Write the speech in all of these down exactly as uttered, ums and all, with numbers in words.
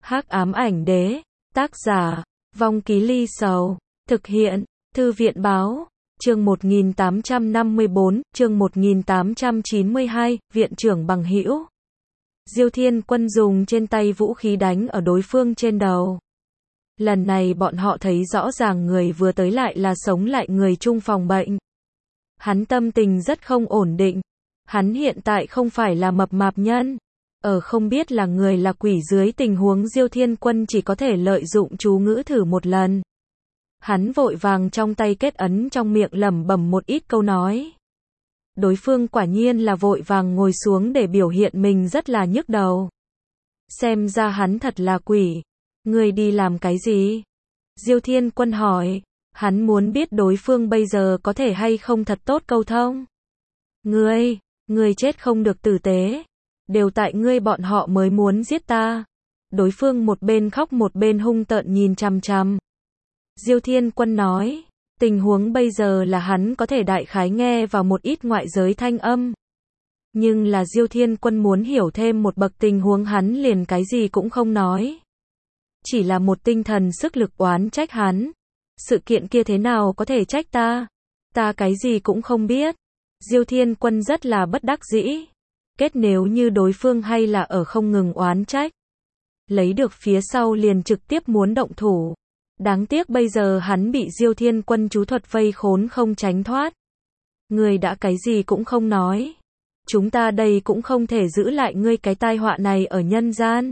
Hắc ám ảnh đế, tác giả, Vong Ký Ly Sầu, thực hiện, Thư viện báo, chương một nghìn tám trăm năm mươi bốn, chương một nghìn tám trăm chín mươi hai, viện trưởng bằng hữu. Diêu Thiên Quân dùng trên tay vũ khí đánh ở đối phương trên đầu. Lần này bọn họ thấy rõ ràng người vừa tới lại là sống lại người chung phòng bệnh. Hắn tâm tình rất không ổn định. Hắn hiện tại không phải là mập mạp nhân. Ở không biết là người là quỷ dưới tình huống Diêu Thiên Quân chỉ có thể lợi dụng chú ngữ thử một lần. Hắn vội vàng trong tay kết ấn trong miệng lẩm bẩm một ít câu nói. Đối phương quả nhiên là vội vàng ngồi xuống để biểu hiện mình rất là nhức đầu. Xem ra hắn thật là quỷ. Ngươi đi làm cái gì? Diêu Thiên Quân hỏi. Hắn muốn biết đối phương bây giờ có thể hay không thật tốt câu thông. Ngươi, ngươi chết không được tử tế. Đều tại ngươi bọn họ mới muốn giết ta. Đối phương một bên khóc một bên hung tợn nhìn chằm chằm. Diêu Thiên Quân nói. Tình huống bây giờ là hắn có thể đại khái nghe vào một ít ngoại giới thanh âm. Nhưng là Diêu Thiên Quân muốn hiểu thêm một bậc tình huống hắn liền cái gì cũng không nói. Chỉ là một tinh thần sức lực oán trách hắn. Sự kiện kia thế nào có thể trách ta? Ta cái gì cũng không biết. Diêu Thiên Quân rất là bất đắc dĩ. Kết nếu như đối phương hay là ở không ngừng oán trách. Lấy được phía sau liền trực tiếp muốn động thủ. Đáng tiếc bây giờ hắn bị Diêu Thiên Quân chú thuật vây khốn không tránh thoát. Ngươi đã cái gì cũng không nói. Chúng ta đây cũng không thể giữ lại ngươi cái tai họa này ở nhân gian.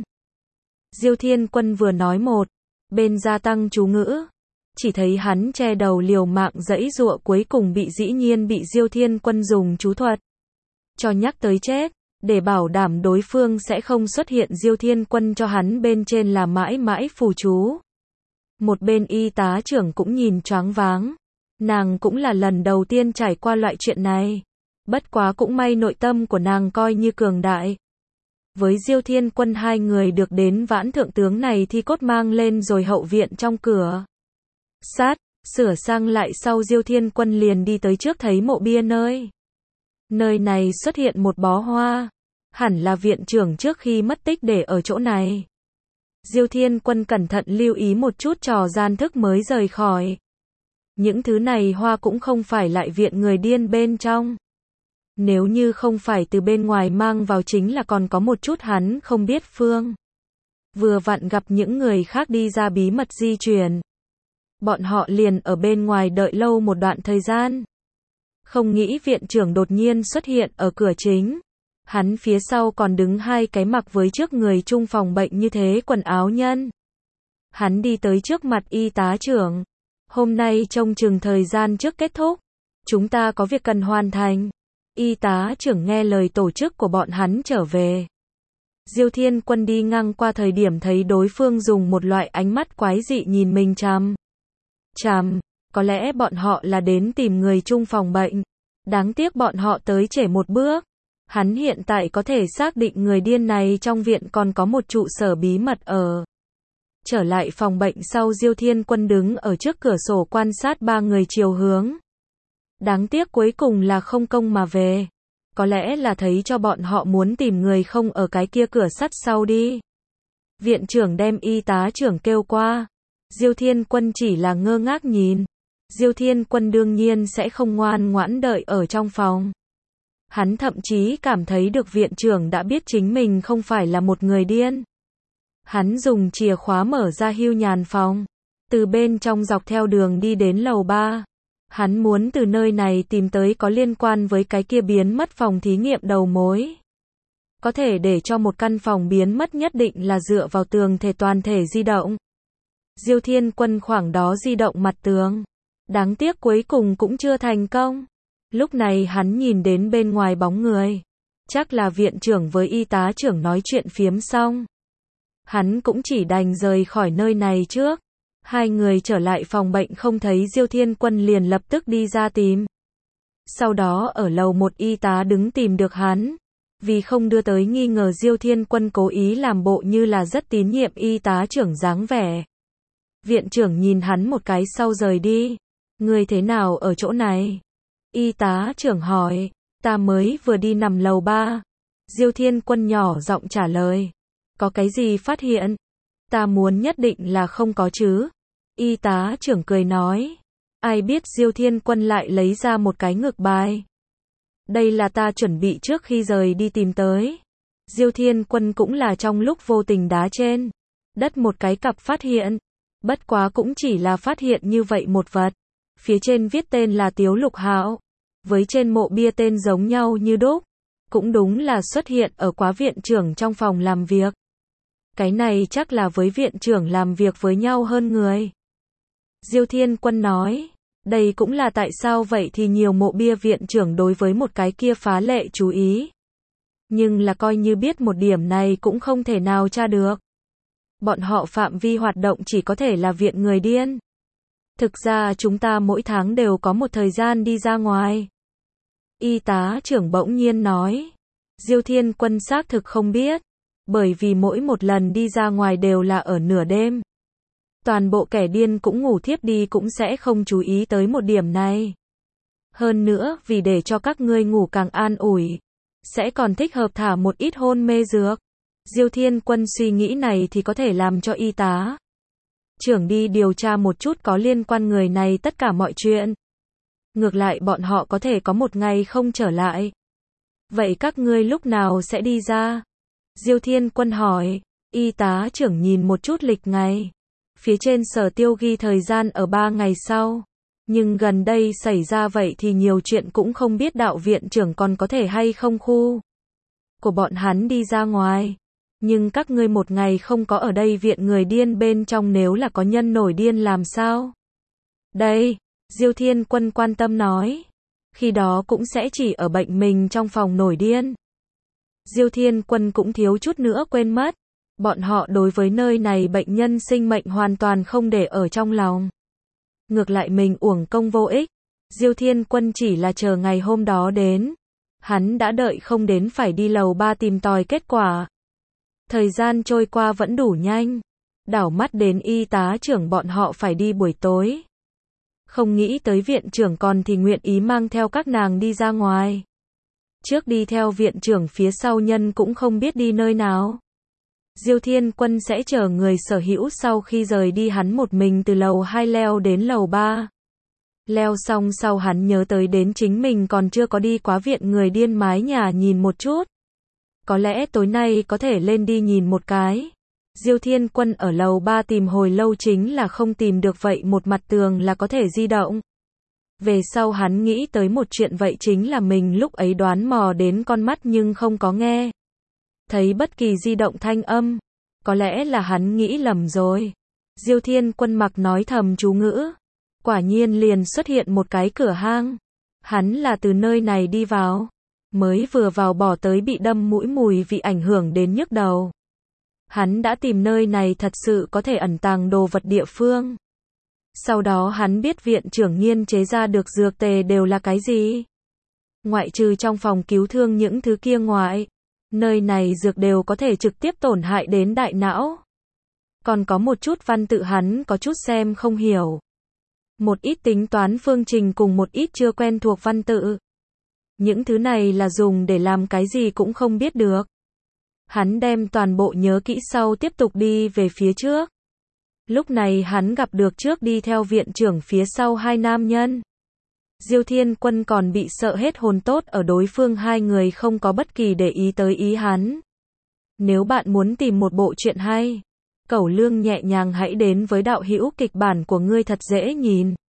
Diêu Thiên Quân vừa nói một, bên gia tăng chú ngữ. Chỉ thấy hắn che đầu liều mạng giãy giụa cuối cùng bị dĩ nhiên bị Diêu Thiên Quân dùng chú thuật cho nhắc tới chết, để bảo đảm đối phương sẽ không xuất hiện. Diêu Thiên Quân cho hắn bên trên là mãi mãi phù chú. Một bên y tá trưởng cũng nhìn choáng váng. Nàng cũng là lần đầu tiên trải qua loại chuyện này. Bất quá cũng may nội tâm của nàng coi như cường đại. Với Diêu Thiên Quân hai người được đến vãn thượng tướng này thi cốt mang lên rồi hậu viện trong cửa. Sát, sửa sang lại sau Diêu Thiên Quân liền đi tới trước thấy mộ bia nơi. Nơi này xuất hiện một bó hoa. Hẳn là viện trưởng trước khi mất tích để ở chỗ này. Diêu Thiên Quân cẩn thận lưu ý một chút trò gian thức mới rời khỏi. Những thứ này hoa cũng không phải lại viện người điên bên trong. Nếu như không phải từ bên ngoài mang vào chính là còn có một chút hắn không biết phương. Vừa vặn gặp những người khác đi ra bí mật di chuyển. Bọn họ liền ở bên ngoài đợi lâu một đoạn thời gian. Không nghĩ viện trưởng đột nhiên xuất hiện ở cửa chính. Hắn phía sau còn đứng hai cái mặc với trước người chung phòng bệnh như thế quần áo nhân. Hắn đi tới trước mặt y tá trưởng. Hôm nay trông chừng thời gian trước kết thúc. Chúng ta có việc cần hoàn thành. Y tá trưởng nghe lời tổ chức của bọn hắn trở về. Diêu Thiên Quân đi ngang qua thời điểm thấy đối phương dùng một loại ánh mắt quái dị nhìn mình chằm chằm. Có lẽ bọn họ là đến tìm người chung phòng bệnh. Đáng tiếc bọn họ tới trễ một bước. Hắn hiện tại có thể xác định người điên này trong viện còn có một trụ sở bí mật ở. Trở lại phòng bệnh sau Diêu Thiên Quân đứng ở trước cửa sổ quan sát ba người chiều hướng. Đáng tiếc cuối cùng là không công mà về. Có lẽ là thấy cho bọn họ muốn tìm người không ở cái kia cửa sắt sau đi. Viện trưởng đem y tá trưởng kêu qua. Diêu Thiên Quân chỉ là ngơ ngác nhìn. Diêu Thiên Quân đương nhiên sẽ không ngoan ngoãn đợi ở trong phòng. Hắn thậm chí cảm thấy được viện trưởng đã biết chính mình không phải là một người điên. Hắn dùng chìa khóa mở ra hưu nhàn phòng. Từ bên trong dọc theo đường đi đến lầu ba. Hắn muốn từ nơi này tìm tới có liên quan với cái kia biến mất phòng thí nghiệm đầu mối. Có thể để cho một căn phòng biến mất nhất định là dựa vào tường thể toàn thể di động. Diêu Thiên Quân khoảng đó di động mặt tường. Đáng tiếc cuối cùng cũng chưa thành công. Lúc này hắn nhìn đến bên ngoài bóng người. Chắc là viện trưởng với y tá trưởng nói chuyện phiếm xong. Hắn cũng chỉ đành rời khỏi nơi này trước. Hai người trở lại phòng bệnh không thấy Diêu Thiên Quân liền lập tức đi ra tìm. Sau đó ở lầu một y tá đứng tìm được hắn. Vì không đưa tới nghi ngờ Diêu Thiên Quân cố ý làm bộ như là rất tín nhiệm y tá trưởng dáng vẻ. Viện trưởng nhìn hắn một cái sau rời đi. Người thế nào ở chỗ này? Y tá trưởng hỏi. Ta mới vừa đi nằm lầu ba. Diêu Thiên Quân nhỏ giọng trả lời. Có cái gì phát hiện? Ta muốn nhất định là không có chứ. Y tá trưởng cười nói. Ai biết Diêu Thiên Quân lại lấy ra một cái ngược bài. Đây là ta chuẩn bị trước khi rời đi tìm tới. Diêu Thiên Quân cũng là trong lúc vô tình đá trên đất một cái cặp phát hiện. Bất quá cũng chỉ là phát hiện như vậy một vật. Phía trên viết tên là Tiếu Lục Hạo. Với trên mộ bia tên giống nhau như đúc. Cũng đúng là xuất hiện ở quá viện trưởng trong phòng làm việc. Cái này chắc là với viện trưởng làm việc với nhau hơn người. Diêu Thiên Quân nói. Đây cũng là tại sao vậy thì nhiều mộ bia viện trưởng đối với một cái kia phá lệ chú ý. Nhưng là coi như biết một điểm này cũng không thể nào tra được. Bọn họ phạm vi hoạt động chỉ có thể là viện người điên. Thực ra chúng ta mỗi tháng đều có một thời gian đi ra ngoài. Y tá trưởng bỗng nhiên nói. Diêu Thiên Quân xác thực không biết. Bởi vì mỗi một lần đi ra ngoài đều là ở nửa đêm. Toàn bộ kẻ điên cũng ngủ thiếp đi cũng sẽ không chú ý tới một điểm này. Hơn nữa, vì để cho các ngươi ngủ càng an ủi, sẽ còn thích hợp thả một ít hôn mê dược. Diêu Thiên Quân suy nghĩ này thì có thể làm cho y tá trưởng đi điều tra một chút có liên quan người này tất cả mọi chuyện. Ngược lại bọn họ có thể có một ngày không trở lại. Vậy các ngươi lúc nào sẽ đi ra? Diêu Thiên Quân hỏi. Y tá trưởng nhìn một chút lịch ngày. Phía trên sở tiêu ghi thời gian ở ba ngày sau. Nhưng gần đây xảy ra vậy thì nhiều chuyện cũng không biết đạo viện trưởng còn có thể hay không khu của bọn hắn đi ra ngoài. Nhưng các ngươi một ngày không có ở đây viện người điên bên trong nếu là có nhân nổi điên làm sao? Đây, Diêu Thiên Quân quan tâm nói. Khi đó cũng sẽ chỉ ở bệnh mình trong phòng nổi điên. Diêu Thiên Quân cũng thiếu chút nữa quên mất. Bọn họ đối với nơi này bệnh nhân sinh mệnh hoàn toàn không để ở trong lòng. Ngược lại mình uổng công vô ích. Diêu Thiên Quân chỉ là chờ ngày hôm đó đến. Hắn đã đợi không đến phải đi lầu ba tìm tòi kết quả. Thời gian trôi qua vẫn đủ nhanh. Đảo mắt đến y tá trưởng bọn họ phải đi buổi tối. Không nghĩ tới viện trưởng còn thì nguyện ý mang theo các nàng đi ra ngoài. Trước đi theo viện trưởng phía sau nhân cũng không biết đi nơi nào. Diêu Thiên Quân sẽ chờ người sở hữu sau khi rời đi hắn một mình từ lầu hai leo đến lầu ba. Leo xong sau hắn nhớ tới đến chính mình còn chưa có đi quá viện người điên mái nhà nhìn một chút. Có lẽ tối nay có thể lên đi nhìn một cái. Diêu Thiên Quân ở lầu ba tìm hồi lâu chính là không tìm được vậy một mặt tường là có thể di động. Về sau hắn nghĩ tới một chuyện vậy chính là mình lúc ấy đoán mò đến con mắt nhưng không có nghe thấy bất kỳ di động thanh âm. Có lẽ là hắn nghĩ lầm rồi. Diêu Thiên Quân mặc nói thầm chú ngữ. Quả nhiên liền xuất hiện một cái cửa hang. Hắn là từ nơi này đi vào. Mới vừa vào bỏ tới bị đâm mũi mùi vị ảnh hưởng đến nhức đầu. Hắn đã tìm nơi này thật sự có thể ẩn tàng đồ vật địa phương. Sau đó hắn biết viện trưởng nghiên chế ra được dược tề đều là cái gì. Ngoại trừ trong phòng cứu thương những thứ kia ngoại. Nơi này dược đều có thể trực tiếp tổn hại đến đại não. Còn có một chút văn tự hắn có chút xem không hiểu. Một ít tính toán phương trình cùng một ít chưa quen thuộc văn tự. Những thứ này là dùng để làm cái gì cũng không biết được. Hắn đem toàn bộ nhớ kỹ sau tiếp tục đi về phía trước. Lúc này hắn gặp được trước đi theo viện trưởng phía sau hai nam nhân. Diêu Thiên Quân còn bị sợ hết hồn tốt ở đối phương hai người không có bất kỳ để ý tới ý hắn. Nếu bạn muốn tìm một bộ truyện hay, Cẩu Lương nhẹ nhàng hãy đến với đạo hữu kịch bản của ngươi thật dễ nhìn.